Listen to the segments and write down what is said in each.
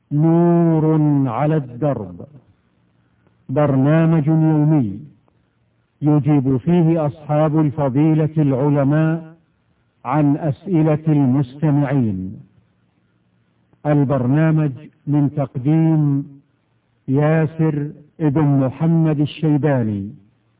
نور على الدرب، برنامج يومي يجيب فيه أصحاب الفضيلة العلماء عن أسئلة المستمعين. البرنامج من تقديم ياسر ابن محمد الشيباني،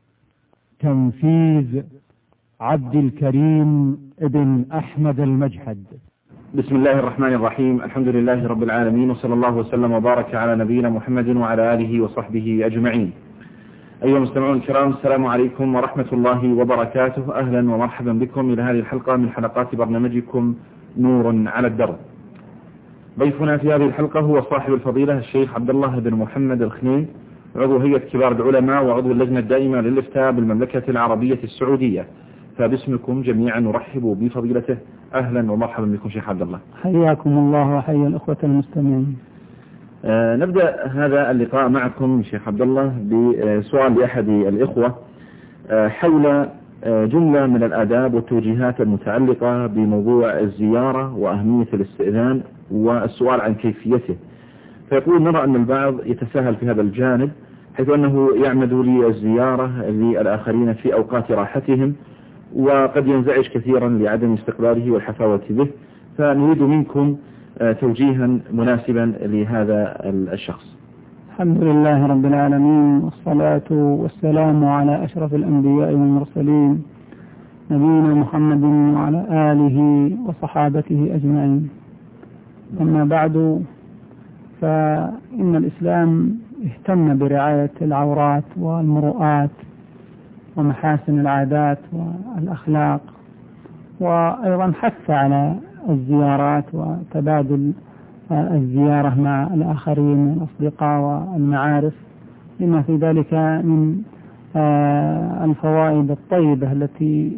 تنفيذ عبد الكريم ابن أحمد المجحد. بسم الله الرحمن الرحيم. الحمد لله رب العالمين، وصلى الله وسلم وبارك على نبينا محمد وعلى آله وصحبه أجمعين. أيها المستمعون الكرام، السلام عليكم ورحمة الله وبركاته. أهلا ومرحبا بكم إلى هذه الحلقة من حلقات برنامجكم نور على الدرب. ضيفنا في هذه الحلقة هو صاحب الفضيلة الشيخ عبد الله بن محمد الخنين، عضو هيئة كبار العلماء وعضو اللجنة الدائمة للإفتاء بالمملكة العربية السعودية. فباسمكم جميعا نرحب بفضيلته. أهلا ومرحبا بكم شيخ عبد الله. حياكم الله وحيا الأخوة المستمعين. نبدأ هذا اللقاء معكم شيخ عبد الله بسؤال لأحد الإخوة حول جملة من الآداب والتوجيهات المتعلقة بموضوع الزيارة وأهمية الاستئذان والسؤال عن كيفيته. فيقول: نرى أن البعض يتساهل في هذا الجانب، حيث أنه يعمد للزيارة للآخرين في أوقات راحتهم، وقد ينزعج كثيرا لعدم استقباله والحفاوة به. فنريد منكم توجيها مناسبا لهذا الشخص. الحمد لله رب العالمين، والصلاة والسلام على أشرف الأنبياء والمرسلين، نبينا محمد وعلى آله وصحابته أجمعين. أما بعد، فإن الإسلام اهتم برعاية العورات والمروءات ومحاسن العادات والأخلاق، وأيضا حث على الزيارات وتبادل الزيارة مع الآخرين من الأصدقاء والمعارف، لما في ذلك من الفوائد الطيبة التي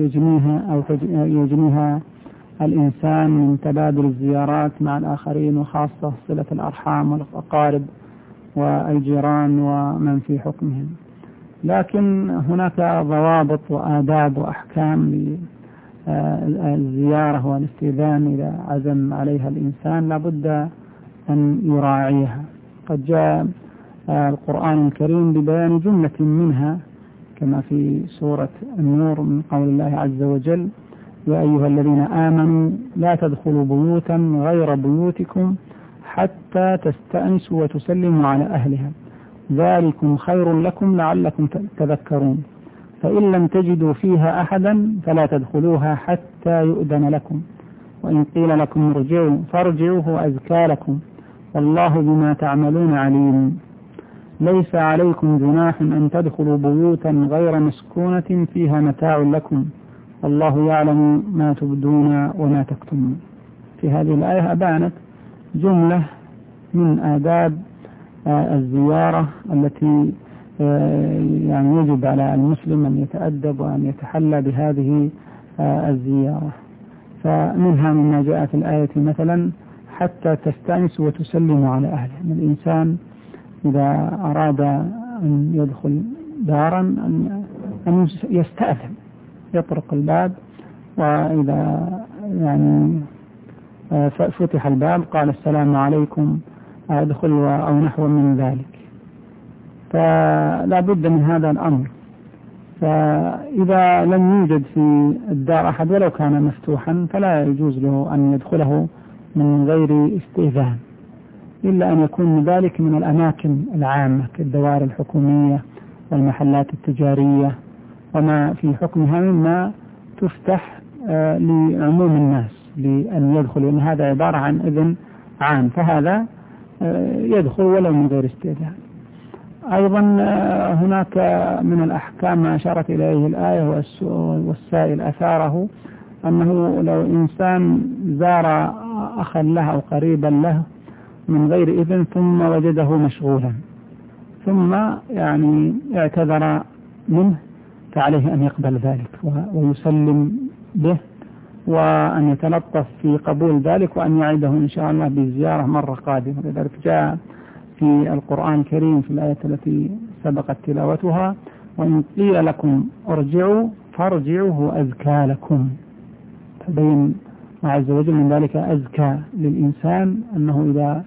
يجنيها الإنسان من تبادل الزيارات مع الآخرين، وخاصة صلة الأرحام والأقارب والجيران ومن في حكمهم. لكن هناك ضوابط وآداب وأحكام للزيارة والاستئذان إذا عزم عليها الإنسان لابد أن يراعيها. قد جاء القرآن الكريم ببيان جملة منها، كما في سورة النور من قول الله عز وجل: يا أيها الذين آمنوا لا تدخلوا بيوتا غير بيوتكم حتى تستأنسوا وتسلموا على أهلها ذلكم خير لكم لعلكم تذكرون، فإن لم تجدوا فيها أحدا فلا تدخلوها حتى يؤذن لكم، وإن قيل لكم ارجعوا فارجعوا هو أزكى لكم، والله بما تعملون عليم. ليس عليكم جناح أن تدخلوا بيوتا غير مسكونة فيها متاع لكم، والله يعلم ما تبدون وما تكتمون. في هذه الآية أبانت جملة من آداب الزيارة التي يعني يجب على المسلم أن يتأدب وأن يتحلى بهذه الزيارة. فمنها مما جاء في الآية مثلا: حتى تستأنسوا وتسلموا على أهله. من الإنسان إذا أراد أن يدخل دارا أن يستأذن، يطرق الباب، وإذا يعني فتح الباب قال: السلام عليكم أدخل، أو نحو من ذلك. فلا بد من هذا الأمر. فإذا لم يوجد في الدار أحد ولو كان مفتوحا فلا يجوز له أن يدخله من غير استئذان، إلا أن يكون ذلك من الأماكن العامة كالدوائر الحكومية والمحلات التجارية وما في حكمها مما تفتح لعموم الناس لأن يدخلوا، إن هذا عبارة عن إذن عام، فهذا يدخل ولو من غير استئذان. أيضا هناك من الأحكام ما أشارت إليه الآية والسائل أثاره، أنه لو إنسان زار أخا له أو قريبا له من غير إذن ثم وجده مشغولا ثم يعني اعتذر منه، فعليه أن يقبل ذلك ويسلم به، وأن يتلطف في قبول ذلك، وأن يعيده إن شاء الله بالزيارة مرة قادمة. لذلك جاء في القرآن الكريم في الآية التي سبقت تلاوتها: وإن قيل لكم ارجعوا فارجعوا هو أزكى لكم. فبين عز وجل من ذلك أزكى للإنسان أنه إذا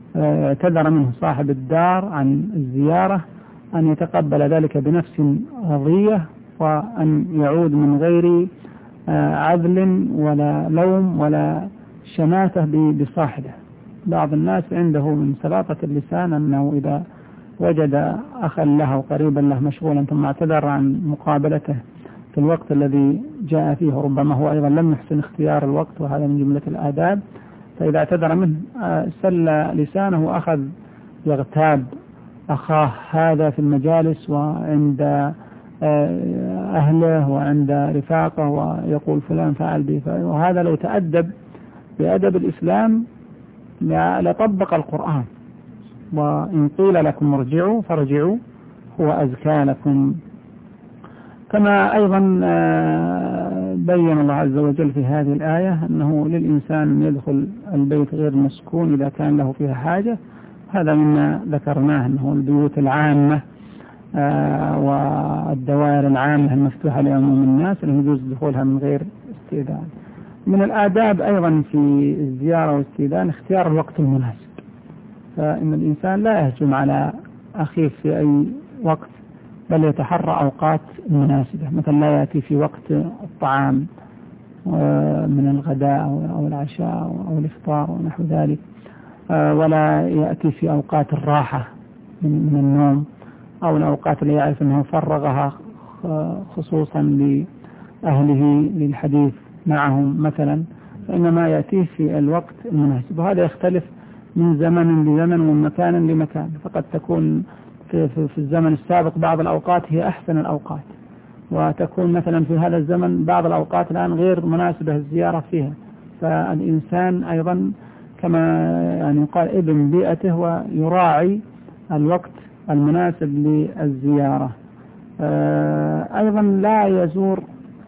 اعتذر منه صاحب الدار عن الزيارة أن يتقبل ذلك بنفس رضية، وأن يعود من غير عذل ولا لوم ولا شماتة بصاحبه. بعض الناس عنده من سلاطة اللسان أنه إذا وجد أخا له قريبا له مشغولا ثم اعتذر عن مقابلته في الوقت الذي جاء فيه، ربما هو أيضا لم يحسن اختيار الوقت، وهذا من جملة الآداب، فإذا اعتذر منه سل لسانه وأخذ يغتاب أخاه هذا في المجالس وعند أهله وعند رفاقه، ويقول فلان فعل به، وهذا لو تأدب بأدب الإسلام لطبق القرآن. وإن قيل لكم ارجعوا فارجعوا هو أزكى لكم. كما أيضا بين الله عز وجل في هذه الآية أنه للإنسان أن يدخل البيت غير مسكون إذا كان له فيها حاجة. هذا مما ذكرناه أنه البيوت العامة والدوائر العامة المفتوحة لعموم الناس أنه يجوز دخولها من غير استئذان. من الآداب أيضا في الزيارة والاستئذان اختيار الوقت المناسب، فإن الإنسان لا يهجم على أخيه في أي وقت، بل يتحرى أوقات مناسبة، مثلا لا يأتي في وقت الطعام من الغداء أو العشاء أو الإفطار ونحو ذلك، ولا يأتي في أوقات الراحة من النوم أو الأوقات اللي يعرف أنه فرغها خصوصا لأهله للحديث معهم مثلا، فإنما يأتيه في الوقت المناسب. وهذا يختلف من زمن لزمن ومن مكان لمكان، فقد تكون في الزمن السابق بعض الأوقات هي أحسن الأوقات، وتكون مثلا في هذا الزمن بعض الأوقات الآن غير مناسبة الزيارة فيها. فالإنسان أيضا كما يعني قال ابن بيئته ويراعي الوقت المناسب للزيارة. أيضا لا يزور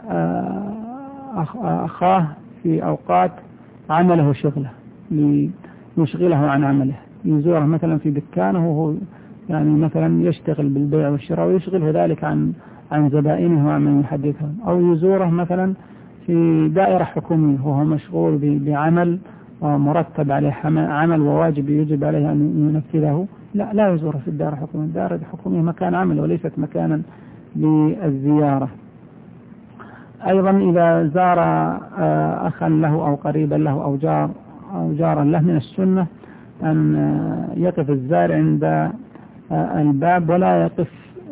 أخاه في أوقات عمله شغله ليشغله عن عمله، يزوره مثلا في دكانه وهو يعني مثلا يشتغل بالبيع والشراء ويشغله ذلك عن زبائنه وعن يحدثهم، أو يزوره مثلا في دائرة حكومية وهو مشغول بعمل ومرتب عليه عمل وواجب يجب عليه أن ينفذه، لا يزوره في الدائرة الحكومية. الدائرة الحكومية مكان عمل وليست مكانا للزيارة. أيضا إذا زار أخا له أو قريبا له أو جارا له من السنة أن يقف الزائر عند الباب ولا يقف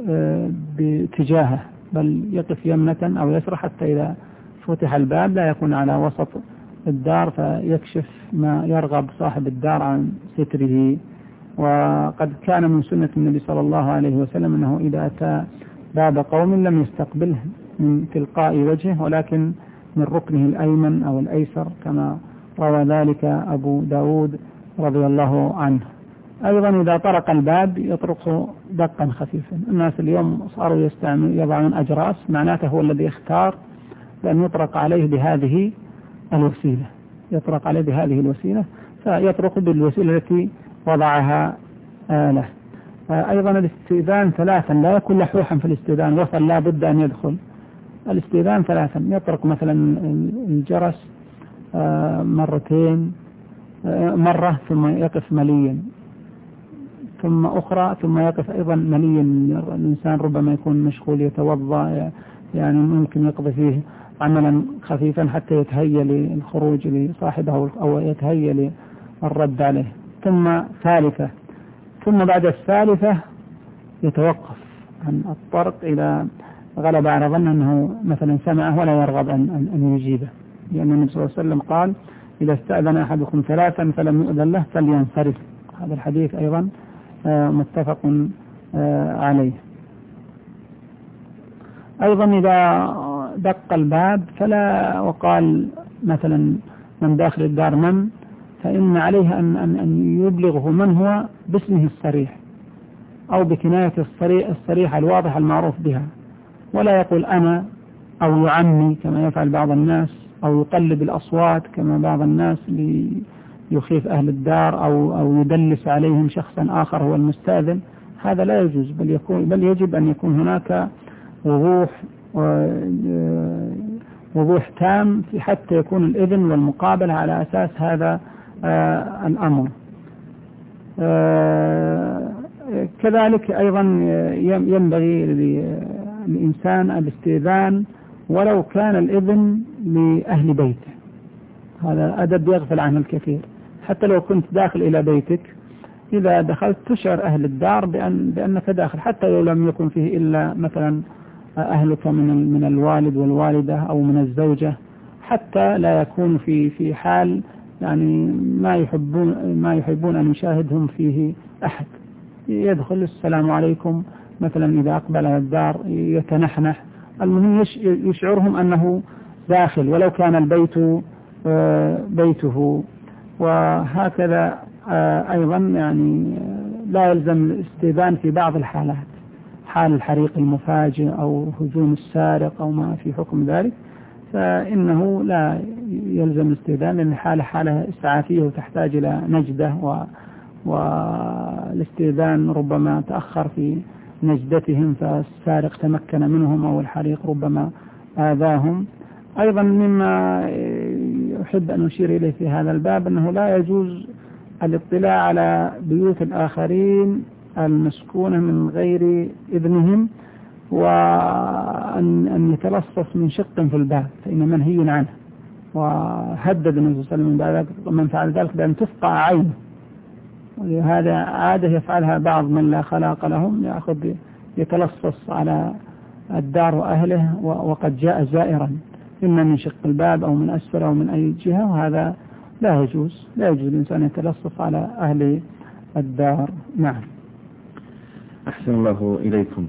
باتجاهه، بل يقف يمنة أو يسرى حتى إذا فتح الباب لا يكون على وسط الدار فيكشف ما يرغب صاحب الدار عن ستره. وقد كان من سنة النبي صلى الله عليه وسلم أنه إذا أتى باب قوم لم يستقبله من تلقاء وجهه ولكن من ركنه الأيمن أو الأيسر، كما روى ذلك أبو داود رضي الله عنه. أيضا إذا طرق الباب يطرقه دقا خفيفا. الناس اليوم صاروا يضعون أجراس، معناته هو الذي اختار بأن يطرق عليه بهذه الوسيلة، يطرق عليه بهذه الوسيلة فيطرق بالوسيلة التي وضعها له. أيضا الاستئذان ثلاثا، لا يكون لحوحا في الاستئذان، وصل لا بد أن يدخل. الاستئذان ثلاثا، يطرق مثلا الجرس مرتين، مرة ثم يقف مليا، ثم أخرى ثم يقف أيضا مليا. الإنسان ربما يكون مشغول يتوضأ، يعني ممكن يقضي فيه عملا خفيفا حتى يتهيأ للخروج لصاحبه أو يتهيأ للرد عليه. ثم ثالثة، ثم بعد الثالثة يتوقف عن الطرق إذا غلب على ظن أنه مثلا سمعه ولا يرغب أن يجيبه، لأن النبي صلى الله عليه وسلم قال إذا استأذن أحدكم ثلاثا فلم يؤذن له فلينصرف. هذا الحديث أيضا متفق عليه. أيضا إذا دق الباب فلا وقال مثلا من داخل الدار فإن عليه أن يبلغه من هو باسمه الصريح أو بكناية الصريحة الواضحة المعروف بها، ولا يقول أنا أو يعمي كما يفعل بعض الناس، أو يقلب الأصوات كما بعض الناس ليخيف أهل الدار أو يدلس عليهم شخصا آخر هو المستأذن. هذا لا يجوز، بل يجب أن يكون هناك وضوح تام حتى يكون الإذن والمقابلة على أساس هذا الأمر. كذلك أيضا ينبغي للإنسان الاستئذان ولو كان الإذن لأهل بيته. هذا أدب يغفل عنه الكثير. حتى لو كنت داخل إلى بيتك إذا دخلت تشعر أهل الدار بأنك داخل، حتى لو لم يكن فيه إلا مثلا أهلك من الوالد والوالدة أو من الزوجة، حتى لا يكون في حال يعني ما يحبون أن يشاهدهم فيه أحد. يدخل السلام عليكم مثلا إذا أقبل على الدار يتنحنح، المهم يشعرهم أنه داخل ولو كان البيت بيته. وهكذا أيضا يعني لا يلزم الاستئذان في بعض الحالات، حال الحريق المفاجئ أو هجوم السارق أو ما في حكم ذلك، فإنه لا يلزم الاستئذان، لأن حالة إسعافية وتحتاج إلى نجدة، والاستئذان ربما تأخر في نجدتهم فالسارق تمكن منهم أو الحريق ربما آذاهم. أيضا مما أحب أن أشير إليه في هذا الباب أنه لا يجوز الاطلاع على بيوت الآخرين المسكونة من غير إذنهم، وأن يتلصص من شق في الباب، فإن منهي عنه. وهدد النبي صلى الله عليه وسلم من فعل ذلك بأن تفقع عينه، وهذا عادة يفعلها بعض من لا خلاق لهم، يأخذ يتلصص على الدار وأهله وقد جاء زائرا إما من شق الباب أو من أسفل أو من أي جهة، وهذا لا يجوز الإنسان يتلصص على أهل الدار. نعم. أحسن الله إليكم.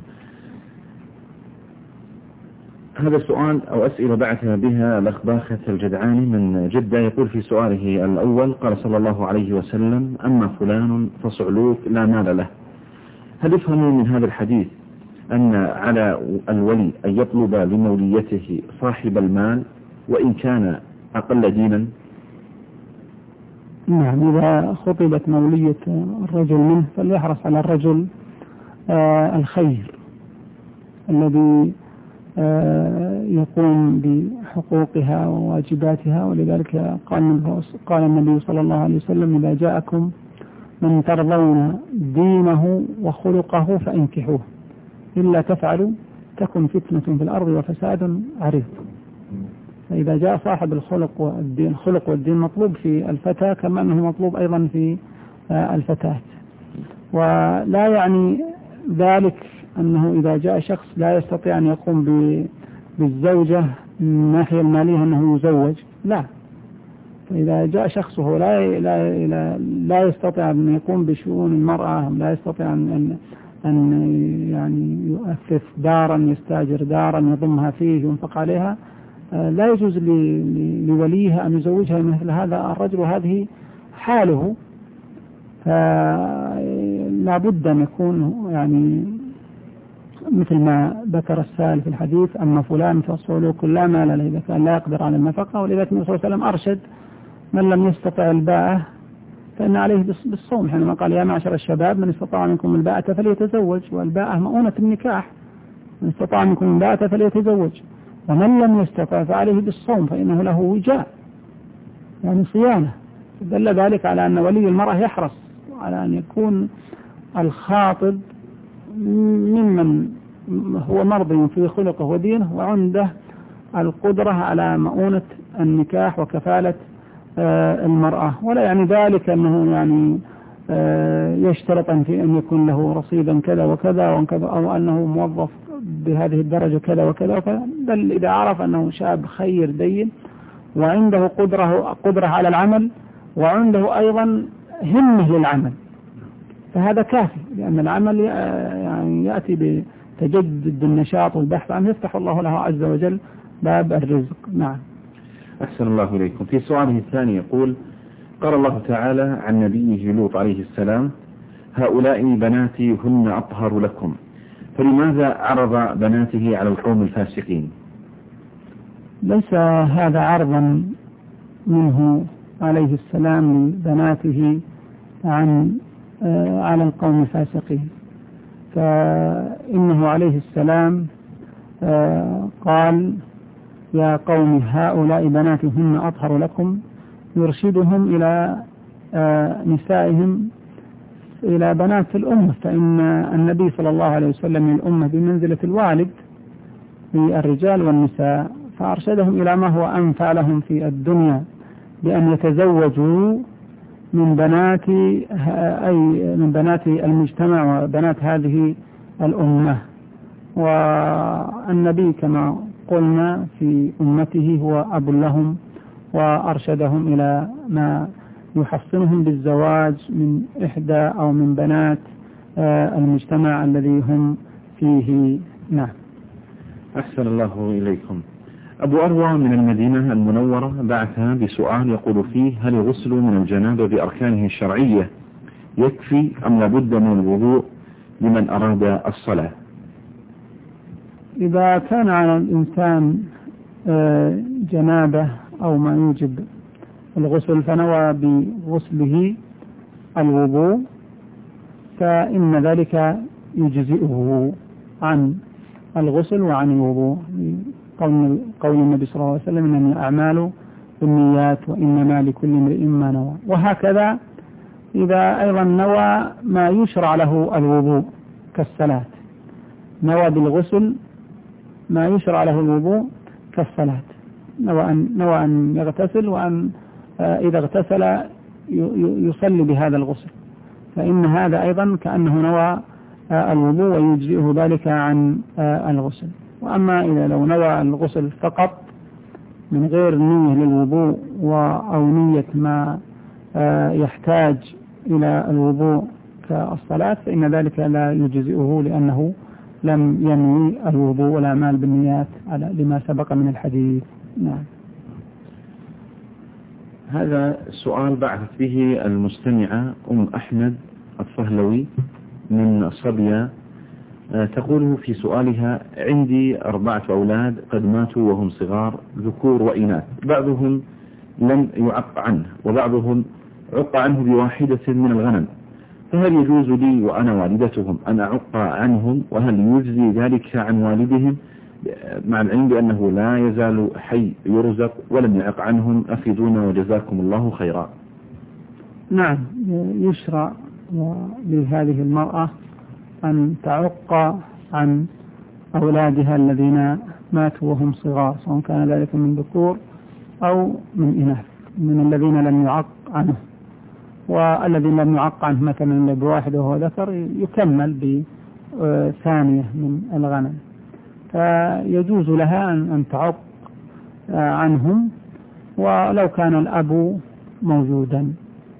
هذا السؤال أو أسئلة بعث بها الأخ باخة الجدعاني من جدة، يقول في سؤاله الأول: قال صلى الله عليه وسلم: أما فلان فصعلوك لا مال له. هل يفهم من هذا الحديث أن على الولي أن يطلب لموليته صاحب المال وإن كان أقل دينا؟ نعم، إذا خطبت مولية الرجل منه فليحرص على الرجل الخير الذي يقوم بحقوقها وواجباتها. ولذلك قال النبي صلى الله عليه وسلم: إذا جاءكم من ترضون دينه وخلقه فانكحوه، إلا تفعلوا تكن فتنة في الأرض وفساد عريض. فإذا جاء صاحب الخلق والدين مطلوب في الفتى كما أنه مطلوب أيضا في الفتاة. ولا يعني ذلك أنه إذا جاء شخص لا يستطيع أن يقوم بالزوجة من الناحية المالية أنه يزوج، لا. فإذا جاء شخص وهو لا يستطيع أن يقوم بشؤون المرأة، لا يستطيع أن يعني يؤسس دارا، يستاجر دارا يضمها فيه ينفق عليها، لا يجوز لوليها أن يزوجها مثل هذا الرجل وهذه حاله. فلا بد أن يكون يعني مثل ما ذكر السائل في الحديث: أما فلان فصعلوك لا مال له، إذا كان لا يقدر على النفقة. ولذلك النبي صلى الله عليه وسلم أرشد من لم يستطع الباءة فإن عليه بالصوم، حينما قال: يا معشر الشباب من استطاع منكم الباءة فليتزوج. والباءة مؤونة النكاح، من استطاع منكم الباءة فليتزوج. ومن لم يستطع فعليه بالصوم فإنه له وجاء، يعني صيانة. دل ذلك على أن ولي المرأة يحرص على أن يكون الخاطب ممن هو مرضي في خلقه ودينه وعنده القدرة على مؤونة النكاح وكفالة المرأة. ولا يعني ذلك أنه يعني يشترط أن يكون له رصيدا كذا وكذا وكذا، أو أنه موظف بهذه الدرجة كذا وكذا، بل إذا عرف أنه شاب خير دين وعنده قدرة على العمل وعنده أيضا همة للعمل فهذا كافي، لأن العمل يعني يأتي بتجدد النشاط والبحث عنه، يفتح الله له عز وجل باب الرزق. نعم. أحسن الله إليكم. في سؤاله الثاني يقول: قال الله تعالى عن نبيه لوط عليه السلام: هؤلاء بناتي هن أطهر لكم، فلماذا عرض بناته على القوم الفاسقين؟ ليس هذا عرضا منه عليه السلام لبناته على القوم الفاسقين، فإنه عليه السلام قال: يا قوم هؤلاء بناتي هن أطهر لكم، يرشدهم إلى نسائهم إلى بنات الأمة، فإن النبي صلى الله عليه وسلم الأمة بمنزلة الوالد للرجال والنساء، فأرشدهم إلى ما هو أنفع لهم في الدنيا بأن يتزوجوا من بنات المجتمع وبنات هذه الأمة. والنبي كما قلنا في أمته هو أب لهم، وأرشدهم إلى ما يحصنهم بالزواج من إحدى أو من بنات المجتمع الذي هم فيه. نعم. أحسن الله إليكم. أبو أروى من المدينة المنورة بعث بسؤال يقول فيه: هل الغسل من الجنابة بأركانه الشرعية يكفي أم لابد من الوضوء لمن أراد الصلاة؟ إذا كان على الإنسان جنابة أو ما يوجب الغسل فنوى بغسله الوضوء، فإن ذلك يجزئه عن الغسل وعن الوضوء، قول النبي صلى الله عليه وسلم: إنما الأعمال بالنيات وإنما لكل امرئ ما نوى. وهكذا إذا أيضا نوى ما يشرع له الوضوء كالصلاة، نوى بالغسل ما يشرع له الوضوء كالصلاة، نوى أن يغتسل، وأن إذا اغتسل يصلي بهذا الغسل، فإن هذا أيضا كأنه نوى الوضوء ويجزئه ذلك عن الغسل. وأما إذا لو نوى الغسل فقط من غير نية للوضوء أو نية ما يحتاج إلى الوضوء كالصلاة، فإن ذلك لا يجزئه، لأنه لم ينوي الوضوء والأعمال بالنيات لما سبق من الحديث. نعم. هذا السؤال بعثت به المستمعة أم أحمد الصهلوي من صبيا، تقول في سؤالها: عندي 4 أولاد قد ماتوا وهم صغار، ذكور وإناث، بعضهم لم يعق عنه وبعضهم عق عنه بواحدة من الغنم، فهل يجوز لي وأنا والدتهم أن أعق عنهم؟ وهل يجزي ذلك عن والدهم مع العلم بأنه لا يزال حي يرزق ولم يعق عنهم؟ أفيدونا وجزاكم الله خيرا. نعم، يشرع لهذه المرأة أن تعق عن أولادها الذين ماتوا وهم صغار، سواء كان ذلك من ذكور أو من إناث، من الذين لم يعق عنه. والذين لم يعق عنه مثلا بواحد وهو ذكر يكمل بثانية من الغنم، فيجوز لها أن تعق عنهم ولو كان الأب موجودا،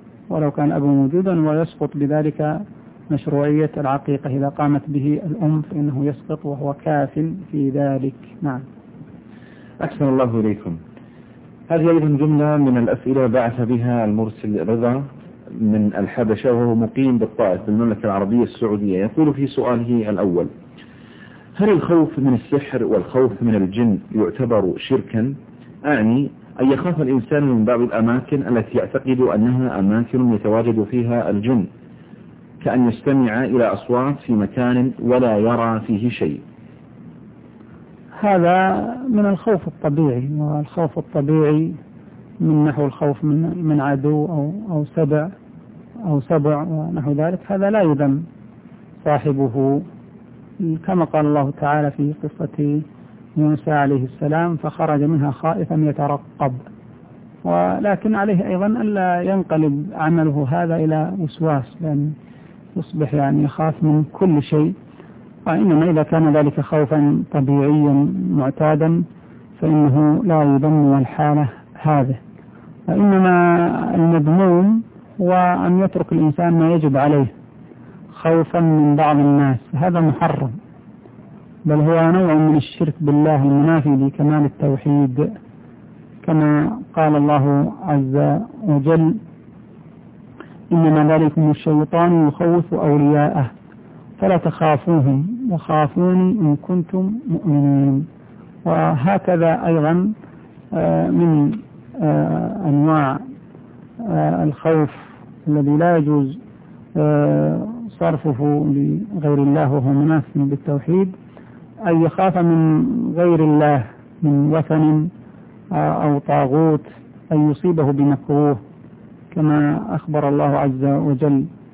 ويسقط بذلك مشروعية العقيقة. إذا قامت به الأم فإنه يسقط وهو كاف في ذلك. نعم. أحسن الله إليكم. هذه أيضا جملة من الأسئلة بعث بها المرسل رضا من الحبشة، وهو مقيم بالطائف بالمملكة العربية السعودية. يقول في سؤاله الأول: هل الخوف من السحر والخوف من الجن يعتبر شركا؟ أعني أن يخاف الإنسان من بعض الأماكن التي يعتقد أنها أماكن يتواجد فيها الجن، كأن يستمع إلى أصوات في مكان ولا يرى فيه شيء. هذا من الخوف الطبيعي، والخوف الطبيعي من نحو الخوف من عدو أو سبع ونحو ذلك، هذا لا يذم صاحبه، كما قال الله تعالى في قصة موسى عليه السلام: فخرج منها خائفا يترقب. ولكن عليه أيضا ألا ينقلب عمله هذا إلى وسواس، لأن يصبح يخاف من كل شيء. وإنما إذا كان ذلك خوفا طبيعيا معتادا فإنه لا يذم الحالة هذه. وإنما المذموم هو أن يترك الإنسان ما يجب عليه خوفا من بعض الناس، هذا محرم، بل هو نوع من الشرك بالله المنافي لكمال التوحيد، كما قال الله عز وجل: إنما ذلكم الشيطان يخوف أولياءه فلا تخافوهم وخافوني إن كنتم مؤمنين. وهكذا أيضا من أنواع الخوف الذي لا يجوز صرفه لغير الله وهو منافي بالتوحيد، أن يخاف من غير الله من وثن أو طاغوت أن يصيبه بمكروه، كما أخبر الله عز وجل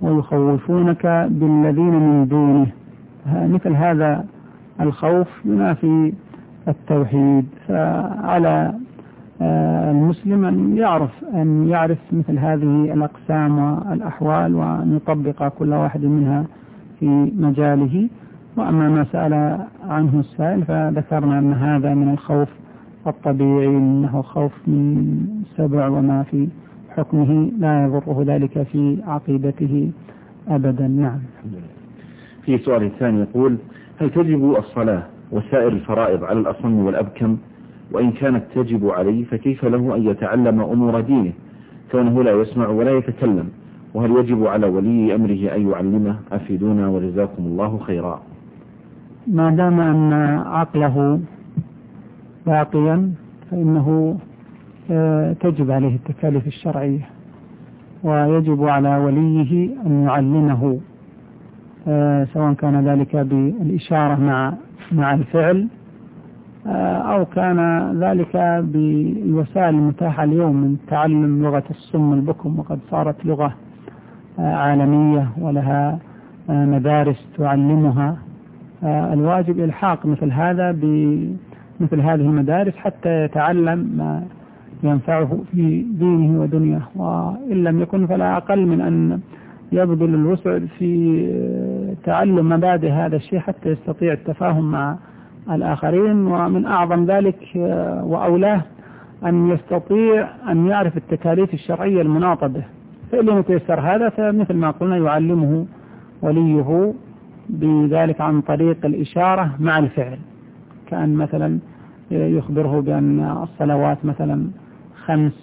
ويخوفونك بالذين من دونه. مثل هذا الخوف ينافي التوحيد، فعلى المسلم أن يعرف مثل هذه الأقسام والأحوال وأن يطبق كل واحد منها في مجاله. وأما ما سأل عنه السائل فذكرنا أن هذا من الخوف الطبيعي، أنه خوف من سبع وما في حكمه لا يضره ذلك في عقيدته أبدا. نعم. في سؤال ثاني يقول: هل تجب الصلاة وسائر الفرائض على الأصم والأبكم؟ وإن كانت تجب عليه فكيف له أن يتعلم أمور دينه كونه لا يسمع ولا يتكلم؟ وهل يجب على ولي أمره أن يعلمه؟ أفيدونا وجزاكم الله خيرا. ما دام أن عقله باقيا فإنه تجب عليه التكاليف الشرعية، ويجب على وليه أن يعلمه، سواء كان ذلك بالإشارة مع الفعل أو كان ذلك بالوسائل المتاحة اليوم من تعلم لغة الصم البكم، وقد صارت لغة عالمية ولها مدارس تعلمها. الواجب إلحاق مثل هذا بمثل هذه المدارس حتى يتعلم ما ينفعه في دينه ودنياه، وإن لم يكن فلا أقل من أن يبذل الوسع في تعلم مبادئ هذا الشيء حتى يستطيع التفاهم مع الآخرين. ومن أعظم ذلك وأولاه أن يستطيع أن يعرف التكاليف الشرعية المناطة به، فإن لم يتيسر هذا فمثل ما قلنا يعلمه وليه بذلك عن طريق الإشارة مع الفعل، كأن مثلا يخبره بأن الصلوات مثلا 5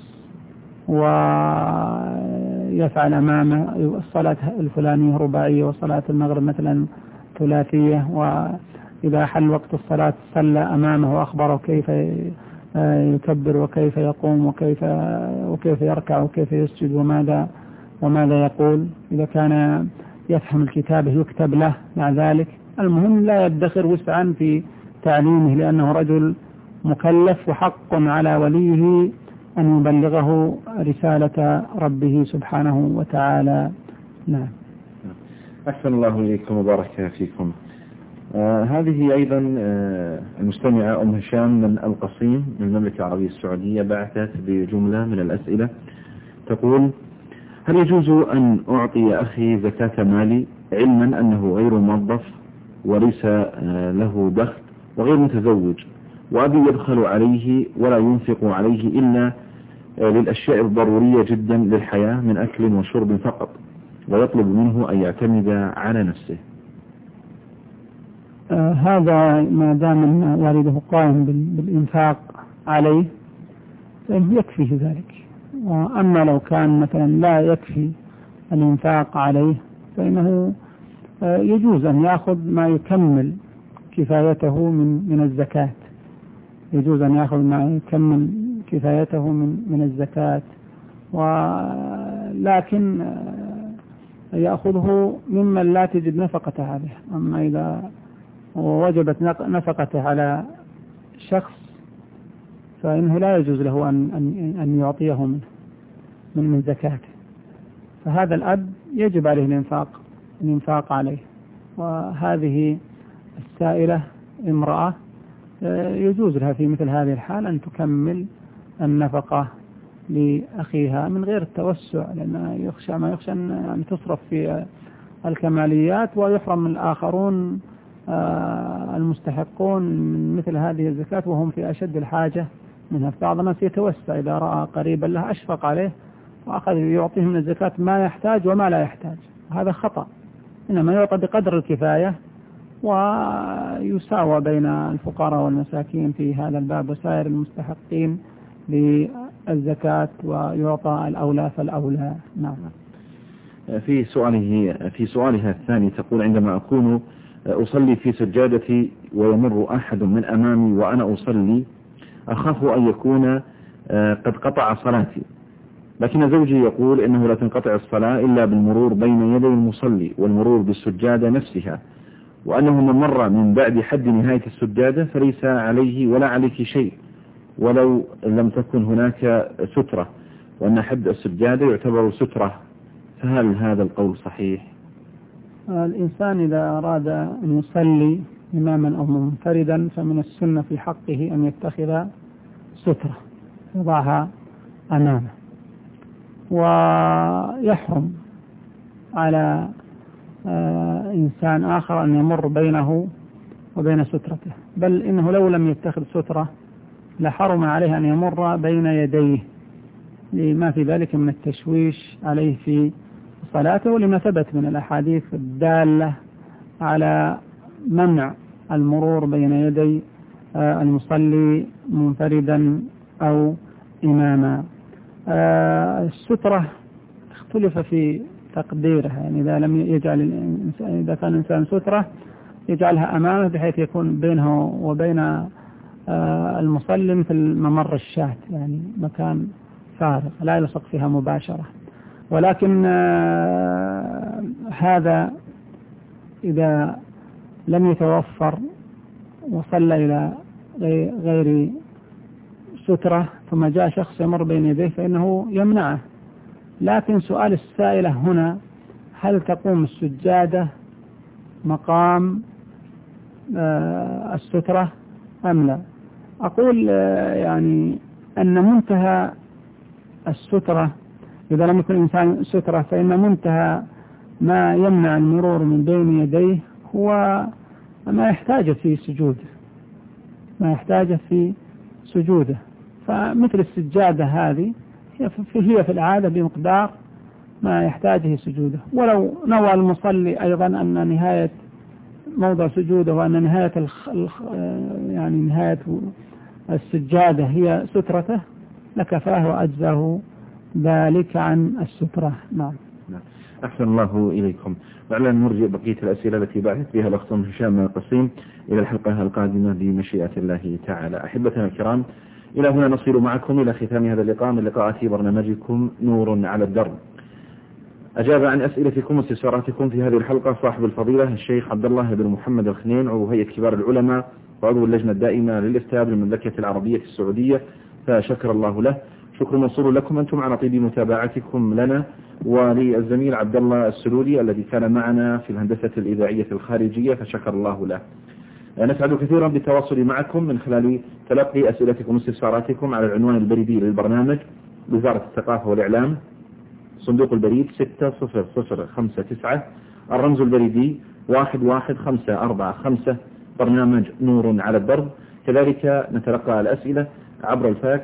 ويفعل أمامه الصلاة الفلانية رباعية وصلاة المغرب مثلا ثلاثية، وإذا حل وقت الصلاة صلى أمامه وأخبره كيف يكبر وكيف يقوم وكيف يركع وكيف يسجد وماذا يقول. إذا كان يفهم الكتابة يكتب له مع ذلك. المهم لا يدخر وسعا في تعليمه، لأنه رجل مكلف وحق على وليه أن يبلغه رسالة ربه سبحانه وتعالى. نعم. أحسن الله إليكم وبارك فيكم. هذه أيضا المستمعة أم هشام من القصيم من المملكة العربية السعودية بعثت بجملة من الأسئلة. تقول: هل يجوز أن أعطي أخي زكاة مالي علما أنه غير موظف وليس له دخل وغير متزوج، وأبي يبخل عليه ولا ينفق عليه إلا للأشياء الضرورية جدا للحياة من أكل وشرب فقط، ويطلب منه أن يعتمد على نفسه؟ هذا ما دام أن والده قائم بالإنفاق عليه فإنه يكفيه ذلك. وأما لو كان مثلا لا يكفي الإنفاق عليه فإنه يجوز أن يأخذ ما يكمل كفايته من الزكاة. يجوز أن يأخذ ما يكمل كفايته من الزكاة، ولكن يأخذه ممن لا تجد نفقة عليه. أما إذا وجبت نفقته على شخص فإنه لا يجوز له أن يعطيه من زكاته، فهذا الأب يجب عليه الإنفاق عليه. وهذه السائلة امرأة يجوز لها في مثل هذه الحال أن تكمل النفقة لأخيها من غير التوسع، لأن يخشى ما يخشى أن تصرف في الكماليات ويحرم الآخرون المستحقون من مثل هذه الزكاة وهم في أشد الحاجة منها. بعض الناس يتوسع إذا رأى قريبا له أشفق عليه وأخذ يعطيه من الزكاة ما يحتاج وما لا يحتاج، هذا خطأ. إنما يعطى بقدر الكفاية ويساوى بين الفقراء والمساكين في هذا الباب وسائر المستحقين للزكاة ويعطى الأولى فالأولى. نعم. في سؤالها الثاني تقول: عندما أكون أصلي في سجادتي ويمر أحد من أمامي وأنا أصلي أخاف أن يكون قد قطع صلاتي، لكن زوجي يقول إنه لا تنقطع الصلاة إلا بالمرور بين يدي المصلي والمرور بالسجادة نفسها، وأنه من مر من بعد حد نهاية السجادة فليس عليه ولا عليك شيء ولو لم تكن هناك سترة، وأن حد السجادة يعتبر سترة فهل هذا القول صحيح؟ الإنسان إذا أراد أن يصلي إماما أو منفردا فمن السنة في حقه أن يتخذ سترة يضعها أمامه، ويحرم على إنسان آخر أن يمر بينه وبين سترته، بل إنه لو لم يتخذ سترة لحرم عليه أن يمر بين يديه لما في ذلك من التشويش عليه في صلاته، ولما ثبت من الأحاديث الدالة على منع المرور بين يدي المصلي منفردا أو إماما. السترة اختلف في تقديرها، يعني إذا لم يجعل إذا كان الإنسان سترة يجعلها أمامه بحيث يكون بينه وبين المصلي مثل ممر الشاة، يعني مكان فارغ لا يلصق فيها مباشرة. ولكن هذا إذا لم يتوفر وصلى إلى غير سترة ثم جاء شخص يمر بين يديه فإنه يمنعه. لكن سؤال السائلة هنا: هل تقوم السجادة مقام السترة أم لا؟ أقول يعني أن منتهى السترة إذا لم يكن الإنسان سترة فإن منتهى ما يمنع المرور من بين يديه هو ما يحتاج في سجوده، فمثل السجادة هذه هي في العادة بمقدار ما يحتاجه سجوده. ولو نوى المصلي أيضا أن نهاية موضع سجوده وأن نهاية السجادة هي سترته لكفاه وأجزاه ذلك عن السترة. نعم. أحسن الله إليكم. وعلى نرجع بقية الأسئلة التي بعثت بها الأخت هشام قصيم إلى الحلقة القادمة بمشيئة الله تعالى. أحبتنا الكرام، إلى هنا نصل معكم إلى ختام هذا اللقاء من لقاءات برنامجكم نور على الدرب. أجاب عن أسئلتكم واستفساراتكم في هذه الحلقة صاحب الفضيلة الشيخ عبد الله بن محمد الخنين، عضو هيئة كبار العلماء وعضو اللجنة الدائمة للإفتاء بالمملكة العربية السعودية، فشكر الله له. شكر موصول لكم أنتم على طيب متابعتكم لنا، وللزميل عبد الله السلولي الذي كان معنا في الهندسة الإذاعية الخارجية، فشكر الله له. نسعد كثيرا بالتواصل معكم من خلال تلقي أسئلتكم واستفساراتكم على العنوان البريدي للبرنامج: وزارة الثقافة والإعلام، صندوق البريد 60059، الرمز البريدي 11545، برنامج نور على الدرب. كذلك نتلقى الأسئلة عبر الفاكس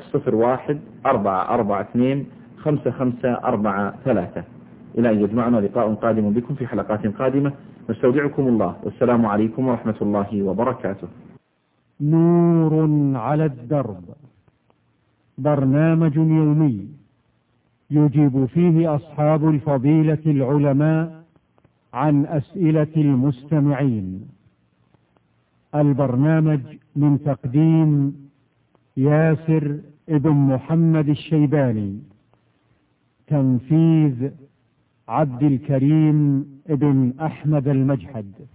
0144255543. إلى أن يجمعنا لقاء قادم بكم في حلقات قادمة، نستودعكم الله، والسلام عليكم ورحمة الله وبركاته. نور على الدرب، برنامج يومي يجيب فيه أصحاب الفضيلة العلماء عن أسئلة المستمعين. البرنامج من تقديم ياسر ابن محمد الشيباني، تنفيذ عبد الكريم ابن أحمد المجحد.